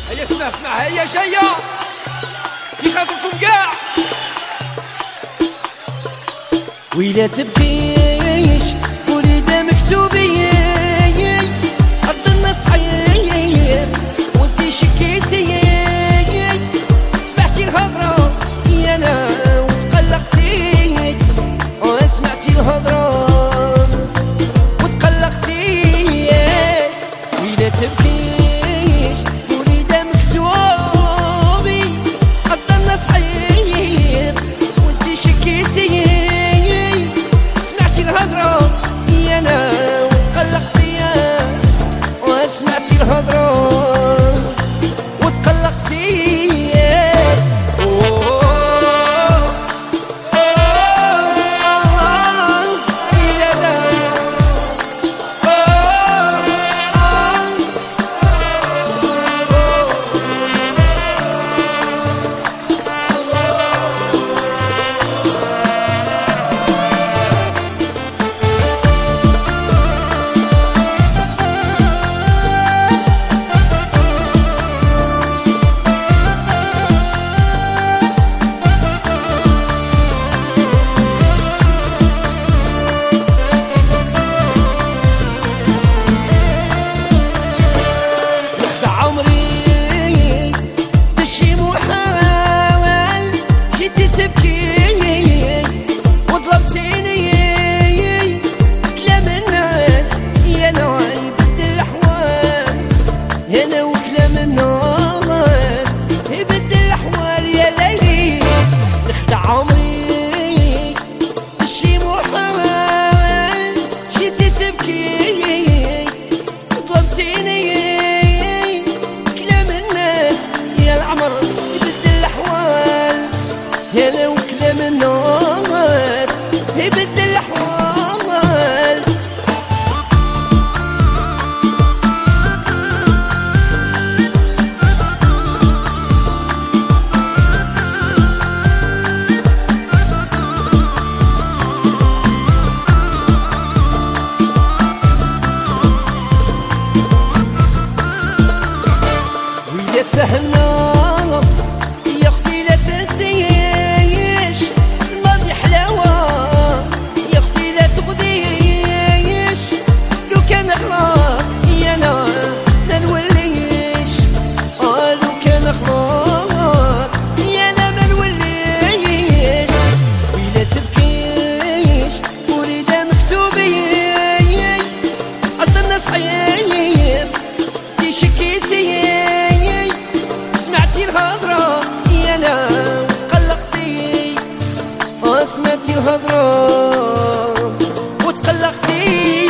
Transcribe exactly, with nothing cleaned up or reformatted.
هيا اسمع اسمع هيا جاية في خاطركم كاع. ويلا تبكيش وليدة مكتوبي أرض النصحي وانتي شكيتي سمعتي الهضرة يا أنا وتقلقتي وسمعتي الهضرة وتقلقتي. ويلا تبكيش وليدة مكتوبي أرض النصحي وانتي شكيتي الهضرة يا أنا وتقلقتي وسمعتي الهضرة وتقلقتي. هنا وكلام الناس يبدل الأحوال يا ليلي نخدع عمري تشي محال جيتي تبكي طلبتيني كلام الناس يا العمر يبدل الأحوال هنا وكلام الناس يبدل الأحوال. تفهمنا يا اختي لا تنسيش الماضي حلاوة يا اختي لا تغديش لو كان غلط يا انا ما نوليش اه لو كان غلط يا انا ما نوليش. ويلا تبكيش وليدة مكتوبي أرض الناس حيايب تي شكيتي سمعتي الهضرة يا أنا وتقلقتي سمعتي الهضرة وتقلقتي.